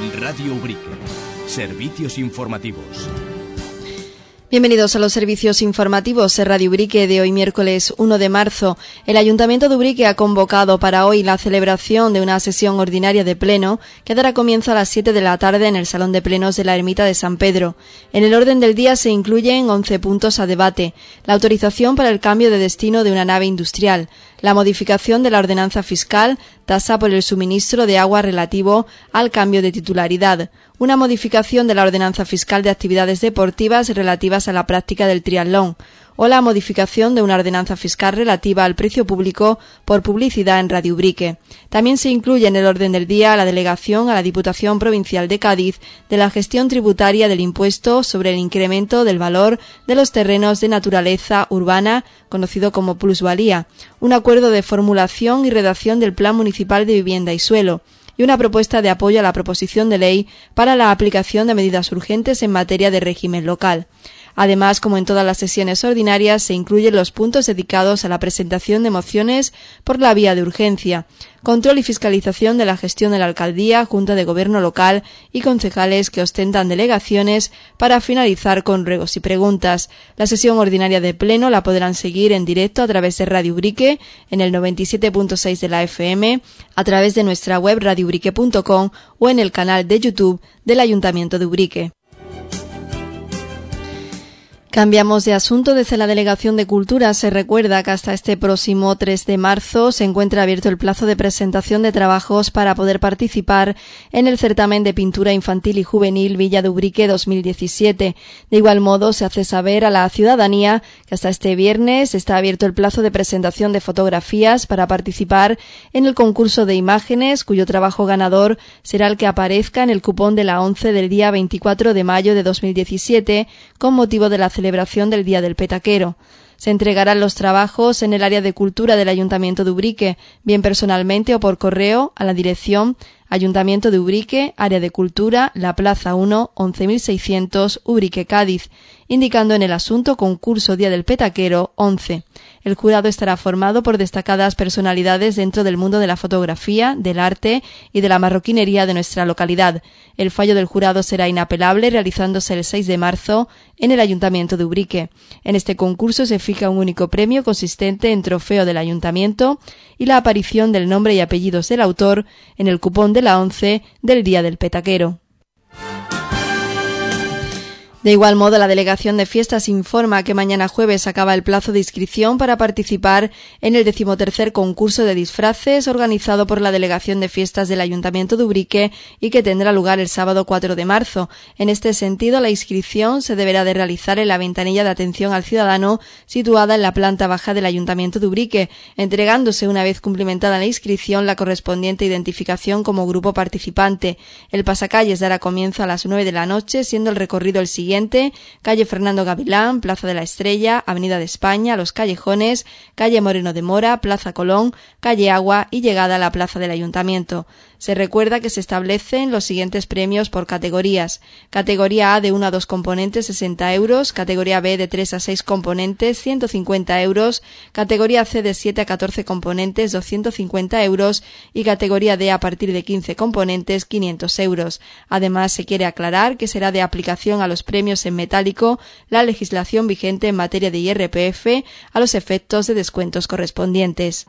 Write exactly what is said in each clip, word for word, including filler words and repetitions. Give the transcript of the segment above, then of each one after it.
Radio Ubrique. Servicios informativos. Bienvenidos a los servicios informativos de Radio Ubrique de hoy miércoles uno de marzo. El Ayuntamiento de Ubrique ha convocado para hoy la celebración de una sesión ordinaria de pleno que dará comienzo a las siete de la tarde en el Salón de Plenos de la Ermita de San Pedro. En el orden del día se incluyen once puntos a debate: la autorización para el cambio de destino de una nave industrial, la modificación de la ordenanza fiscal, tasa por el suministro de agua relativo al cambio de titularidad, una modificación de la ordenanza fiscal de actividades deportivas relativas a la práctica del triatlón, o la modificación de una ordenanza fiscal relativa al precio público por publicidad en Radio Ubrique. También se incluye en el orden del día la delegación a la Diputación Provincial de Cádiz de la gestión tributaria del impuesto sobre el incremento del valor de los terrenos de naturaleza urbana, conocido como plusvalía, un acuerdo de formulación y redacción del Plan Municipal de Vivienda y Suelo, y una propuesta de apoyo a la proposición de ley para la aplicación de medidas urgentes en materia de régimen local. Además, como en todas las sesiones ordinarias, se incluyen los puntos dedicados a la presentación de mociones por la vía de urgencia, control y fiscalización de la gestión de la Alcaldía, Junta de Gobierno local y concejales que ostentan delegaciones, para finalizar con ruegos y preguntas. La sesión ordinaria de pleno la podrán seguir en directo a través de Radio Ubrique en el noventa y siete punto seis de la F M, a través de nuestra web radio ubrique punto com o en el canal de YouTube del Ayuntamiento de Ubrique. Cambiamos de asunto. Desde la Delegación de Cultura se recuerda que hasta este próximo tres de marzo se encuentra abierto el plazo de presentación de trabajos para poder participar en el certamen de pintura infantil y juvenil Villa de Ubrique dos mil diecisiete. De igual modo, se hace saber a la ciudadanía que hasta este viernes está abierto el plazo de presentación de fotografías para participar en el concurso de imágenes, cuyo trabajo ganador será el que aparezca en el cupón de la ONCE del día veinticuatro de mayo de dos mil diecisiete, con motivo de la celebración del Día del Petaquero. Se entregarán los trabajos en el área de cultura del Ayuntamiento de Ubrique, bien personalmente o por correo, a la dirección Ayuntamiento de Ubrique, Área de Cultura, La Plaza uno, once mil seiscientos, Ubrique, Cádiz, indicando en el asunto Concurso Día del Petaquero once. El jurado estará formado por destacadas personalidades dentro del mundo de la fotografía, del arte y de la marroquinería de nuestra localidad. El fallo del jurado será inapelable, realizándose el seis de marzo en el Ayuntamiento de Ubrique. En este concurso se fija un único premio consistente en trofeo del Ayuntamiento y la aparición del nombre y apellidos del autor en el cupón de la ONCE del Día del Petaquero. De igual modo, la Delegación de Fiestas informa que mañana jueves acaba el plazo de inscripción para participar en el decimotercer concurso de disfraces organizado por la Delegación de Fiestas del Ayuntamiento de Ubrique y que tendrá lugar el sábado cuatro de marzo. En este sentido, la inscripción se deberá de realizar en la ventanilla de atención al ciudadano situada en la planta baja del Ayuntamiento de Ubrique, entregándose una vez cumplimentada la inscripción la correspondiente identificación como grupo participante. El pasacalles dará comienzo a las nueve de la noche, siendo el recorrido el siguiente: calle Fernando Gavilán, Plaza de la Estrella, Avenida de España, Los Callejones, calle Moreno de Mora, Plaza Colón, calle Agua y llegada a la Plaza del Ayuntamiento. Se recuerda que se establecen los siguientes premios por categorías: categoría A de uno a dos componentes sesenta euros, categoría B de tres a seis componentes ciento cincuenta euros, categoría C de siete a catorce componentes doscientos cincuenta euros y categoría D a partir de quince componentes quinientos euros. Además, se quiere aclarar que será de aplicación a los premios en metálico la legislación vigente en materia de I R P F a los efectos de descuentos correspondientes.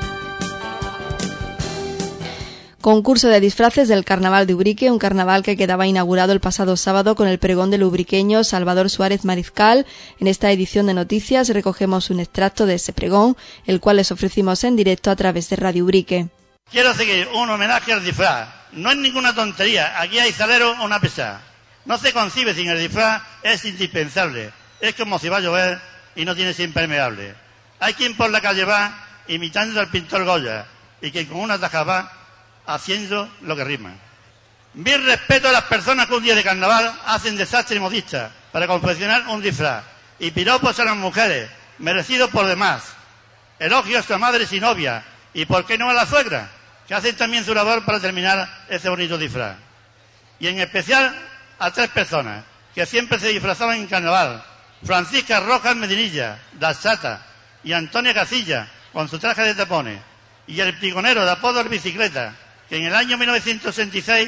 Concurso de disfraces del Carnaval de Ubrique, un carnaval que quedaba inaugurado el pasado sábado con el pregón del ubriqueño Salvador Suárez Marizcal. En esta edición de noticias recogemos un extracto de ese pregón, el cual les ofrecimos en directo a través de Radio Ubrique. Quiero seguir un homenaje al disfraz. No es ninguna tontería, aquí hay salero o una pesada. No se concibe sin el disfraz, es indispensable. Es como si va a llover y no tienes impermeable. Hay quien por la calle va imitando al pintor Goya y quien con una taja va haciendo lo que rima. Mi respeto a las personas que un día de carnaval hacen desastre modista para confeccionar un disfraz, y piropos a las mujeres, merecidos por demás. Elogios a madres y novias, y por qué no a la suegra, que hacen también su labor para terminar ese bonito disfraz. Y en especial a tres personas que siempre se disfrazaban en carnaval: Francisca Rojas Medinilla, da Chata, y Antonia Casilla, con su traje de tapones, y el piconero de apodo El Bicicleta, que en el año mil novecientos sesenta y seis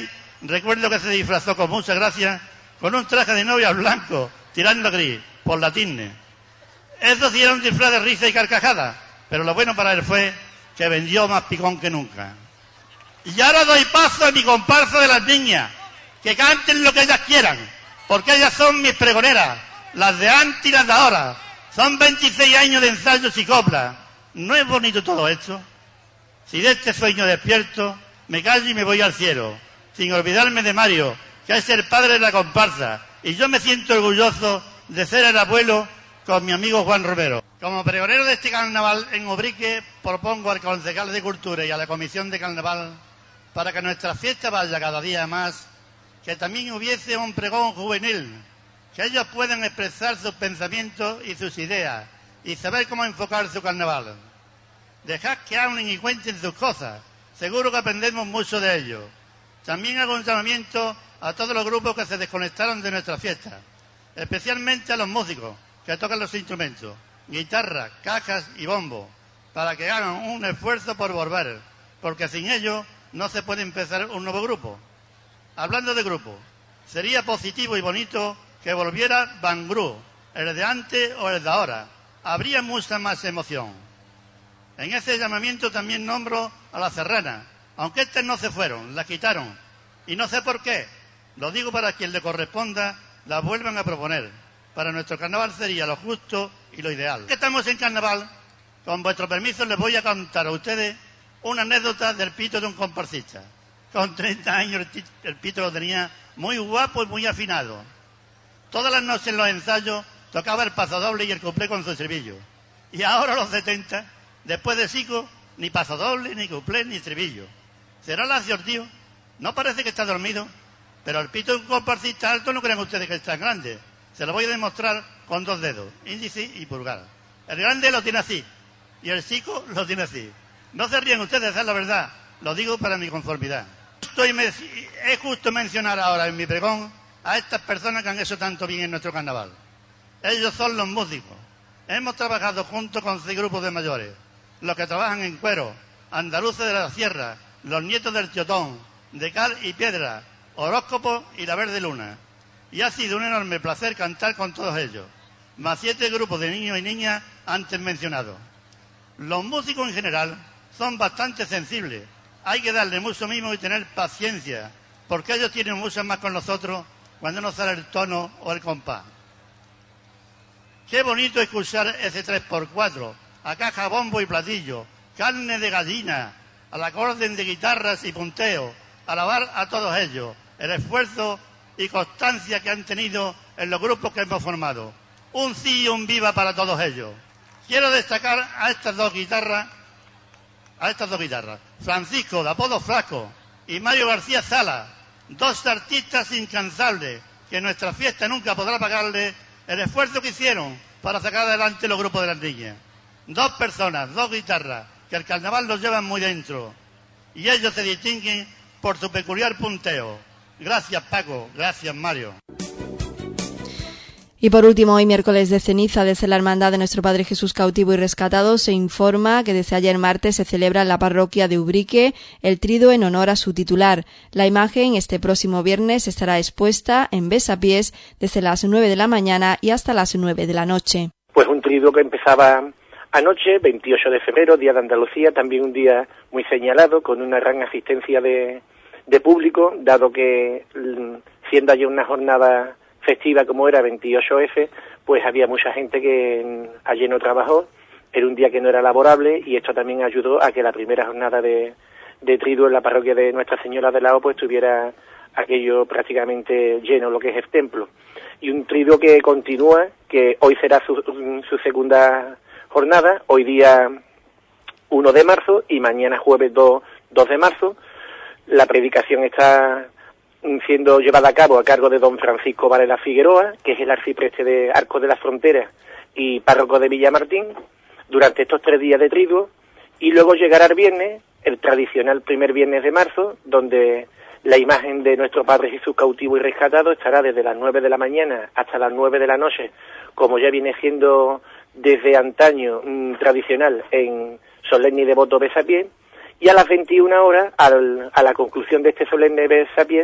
recuerdo que se disfrazó con mucha gracia con un traje de novia blanco, tirando a gris, por la tizne. Eso sí era un disfraz de risa y carcajada, pero lo bueno para él fue que vendió más picón que nunca. Y ahora doy paso a mi comparsa de las niñas, que canten lo que ellas quieran, porque ellas son mis pregoneras, las de antes y las de ahora. Son veintiséis años de ensayos y coplas. ¿No es bonito todo esto? Si de este sueño despierto, me callo y me voy al cielo, sin olvidarme de Mario, que es el padre de la comparsa, y yo me siento orgulloso de ser el abuelo con mi amigo Juan Romero. Como pregonero de este carnaval en Ubrique, propongo al concejal de Cultura y a la comisión de carnaval, para que nuestra fiesta vaya cada día más, que también hubiese un pregón juvenil, que ellos puedan expresar sus pensamientos y sus ideas, y saber cómo enfocar su carnaval. Dejad que hablen y cuenten sus cosas, seguro que aprendemos mucho de ellos. También hago un llamamiento a todos los grupos que se desconectaron de nuestra fiesta, especialmente a los músicos que tocan los instrumentos, guitarra, cajas y bombo, para que hagan un esfuerzo por volver, porque sin ellos no se puede empezar un nuevo grupo. Hablando de grupo, sería positivo y bonito que volviera Bangru, el de antes o el de ahora. Habría mucha más emoción. En ese llamamiento también nombro a la Serrana, aunque estas no se fueron, las quitaron, y no sé por qué. Lo digo para quien le corresponda, la vuelvan a proponer. Para nuestro carnaval sería lo justo y lo ideal. Que estamos en carnaval, con vuestro permiso les voy a contar a ustedes una anécdota del pito de un comparsista. Con treinta años el pito lo tenía muy guapo y muy afinado. Todas las noches en los ensayos tocaba el pasodoble y el cuplé con su estribillo. Y ahora a los setenta, después de cinco, ni pasodoble, ni cuplé, ni estribillo. ¿Será lacio el tío? No parece que está dormido. Pero el pito de un comparsista alto no crean ustedes que es tan grande. Se lo voy a demostrar con dos dedos, índice y pulgar. El grande lo tiene así, y el chico lo tiene así. No se ríen ustedes, es la verdad. Lo digo para mi conformidad. Estoy me... Es justo mencionar ahora en mi pregón a estas personas que han hecho tanto bien en nuestro carnaval. Ellos son los músicos. Hemos trabajado juntos con seis grupos de mayores. Los que trabajan en cuero, andaluces de la sierra, los nietos del Tiotón, de cal y piedra, horóscopo y la verde luna. Y ha sido un enorme placer cantar con todos ellos, más siete grupos de niños y niñas antes mencionados. Los músicos en general son bastante sensibles. Hay que darle mucho mimo y tener paciencia, porque ellos tienen mucho más con nosotros cuando no sale el tono o el compás. Qué bonito escuchar ese tres por cuatro, a caja, bombo y platillo, carne de gallina, al acorde de guitarras y punteo, alabar a todos ellos, el esfuerzo y constancia que han tenido en los grupos que hemos formado. Un sí y un viva para todos ellos. Quiero destacar a estas dos guitarras, a estas dos guitarras, Francisco, de apodo Flaco, y Mario García Sala, dos artistas incansables, que nuestra fiesta nunca podrá pagarle el esfuerzo que hicieron para sacar adelante los grupos de las niñas. Dos personas, dos guitarras, que el carnaval los llevan muy dentro, y ellos se distinguen por su peculiar punteo. Gracias, Paco. Gracias, Mario. Y por último, hoy miércoles de ceniza, desde la Hermandad de Nuestro Padre Jesús Cautivo y Rescatado, se informa que desde ayer martes se celebra en la parroquia de Ubrique el triduo en honor a su titular. La imagen este próximo viernes estará expuesta en besapiés desde las nueve de la mañana y hasta las nueve de la noche. Pues un triduo que empezaba anoche, veintiocho de febrero, Día de Andalucía, también un día muy señalado, con una gran asistencia de, de público, dado que siendo ayer una jornada festiva como era veintiocho efe, pues había mucha gente que ayer no trabajó, era un día que no era laborable, y esto también ayudó a que la primera jornada de, de triduo en la parroquia de Nuestra Señora de la O pues tuviera aquello prácticamente lleno, lo que es el templo. Y un triduo que continúa, que hoy será su, su segunda jornada, hoy día uno de marzo y mañana jueves dos de marzo. La predicación está siendo llevada a cabo a cargo de don Francisco Varela Figueroa, que es el arcipreste de Arcos de la Frontera y párroco de Villamartín, durante estos tres días de triduo, y luego llegará el viernes, el tradicional primer viernes de marzo, donde la imagen de nuestro Padre Jesús Cautivo y Rescatado estará desde las nueve de la mañana hasta las nueve de la noche, como ya viene siendo desde antaño mmm, tradicional en solemne y devoto besapié, y a las veintiuna horas, al, a la conclusión de este solemne besapié,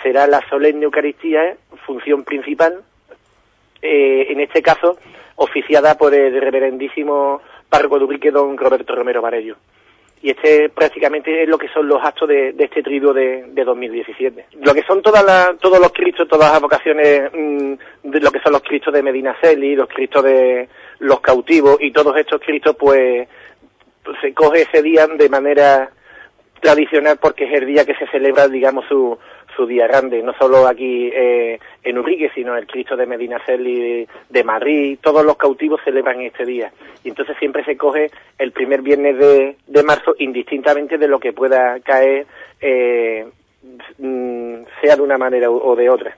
será la solemne Eucaristía, función principal, eh, en este caso oficiada por el reverendísimo párroco de Ubrique, don Roberto Romero Varello. Y este prácticamente es lo que son los actos de, de este triduo de, de dos mil diecisiete. Lo que son todas las, todos los cristos, todas las vocaciones, mmm, de lo que son los cristos de Medinaceli, los cristos de los cautivos y todos estos cristos, pues se coge ese día de manera tradicional porque es el día que se celebra, digamos, su su día grande, no solo aquí eh, en Ubrique, sino el Cristo de Medinaceli de, de Madrid, todos los cautivos celebran este día. Y entonces siempre se coge el primer viernes de, de marzo, indistintamente de lo que pueda caer, eh, sea de una manera o de otra.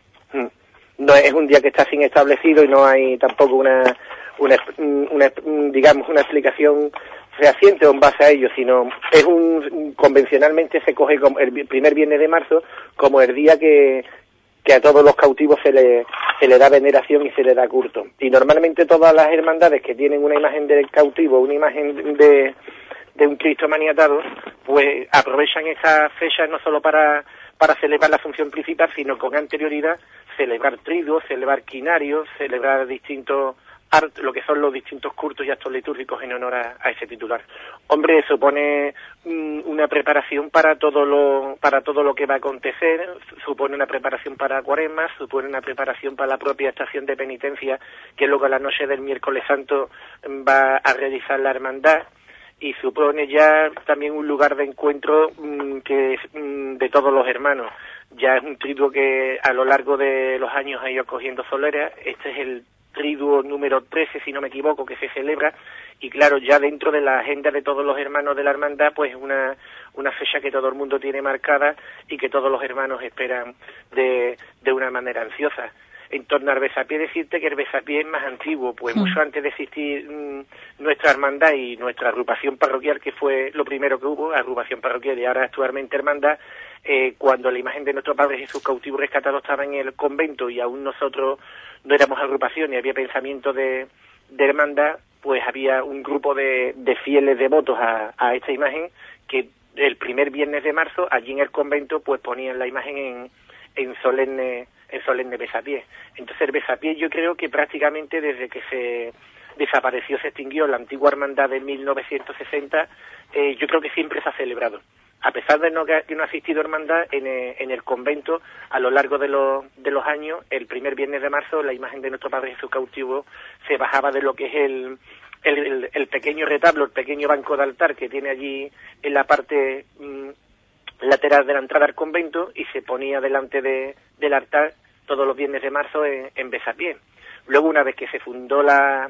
No es un día que está sin establecido y no hay tampoco una, una, una digamos, una explicación fehaciente o en base a ello, sino es un, convencionalmente se coge como el primer viernes de marzo como el día que, que a todos los cautivos se le, se le da veneración y se le da culto. Y normalmente todas las hermandades que tienen una imagen del cautivo, una imagen de, de un Cristo maniatado, pues aprovechan esa fecha no solo para, para celebrar la función principal, sino con anterioridad celebrar triduos, celebrar quinarios, celebrar distintos lo que son los distintos cultos y actos litúrgicos en honor a, a ese titular. Hombre, supone mm, una preparación para todo lo para todo lo que va a acontecer, supone una preparación para Cuaresma, supone una preparación para la propia estación de penitencia, que luego a la noche del miércoles santo va a realizar la hermandad, y supone ya también un lugar de encuentro mmm, que es mmm, de todos los hermanos. Ya es un triduo que a lo largo de los años ha ido cogiendo solera. Este es el triduo número trece, si no me equivoco, que se celebra, y claro, ya dentro de la agenda de todos los hermanos de la hermandad, pues una una fecha que todo el mundo tiene marcada y que todos los hermanos esperan de, de una manera ansiosa. En torno al besapié, decirte que el besapié es más antiguo, pues mm. mucho antes de existir mmm, nuestra hermandad y nuestra agrupación parroquial, que fue lo primero que hubo, agrupación parroquial y ahora actualmente hermandad, eh, cuando la imagen de nuestro Padre Jesús cautivo y rescatado estaba en el convento y aún nosotros no éramos agrupación y había pensamiento de, de hermandad, pues había un grupo de, de fieles devotos a, a esta imagen que el primer viernes de marzo, allí en el convento, pues ponían la imagen en, en solemne en solemne besapié. Entonces el besapié yo creo que prácticamente desde que se desapareció, se extinguió la antigua hermandad de mil novecientos sesenta, eh, yo creo que siempre se ha celebrado. A pesar de no, que no ha existido hermandad, en, en el convento, a lo largo de los, de los años, el primer viernes de marzo, la imagen de nuestro Padre Jesús cautivo se bajaba de lo que es el, el, el, el pequeño retablo, el pequeño banco de altar que tiene allí en la parte mmm, lateral de la entrada al convento, y se ponía delante de, del altar todos los viernes de marzo en, en besapié. Luego, una vez que se fundó la,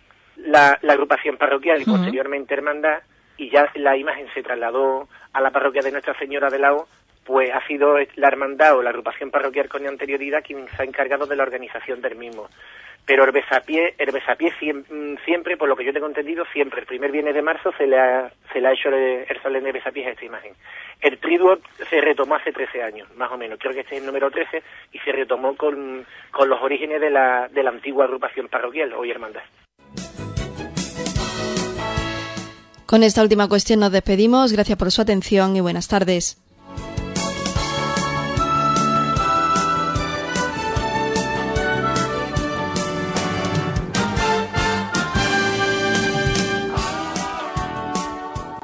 la, la agrupación parroquial y uh-huh. posteriormente hermandad, y ya la imagen se trasladó a la parroquia de Nuestra Señora de Lao, pues ha sido la hermandad o la agrupación parroquial con anterioridad quien se ha encargado de la organización del mismo. Pero el besapié, el besapié siempre, siempre, por lo que yo tengo entendido, siempre, el primer viernes de marzo se le ha, se le ha hecho el, el solemne besapié a esta imagen. El triduo se retomó hace trece años, más o menos, creo que este es el número trece, y se retomó con, con los orígenes de la, de la antigua agrupación parroquial, hoy hermandad. Con esta última cuestión nos despedimos. Gracias por su atención y buenas tardes.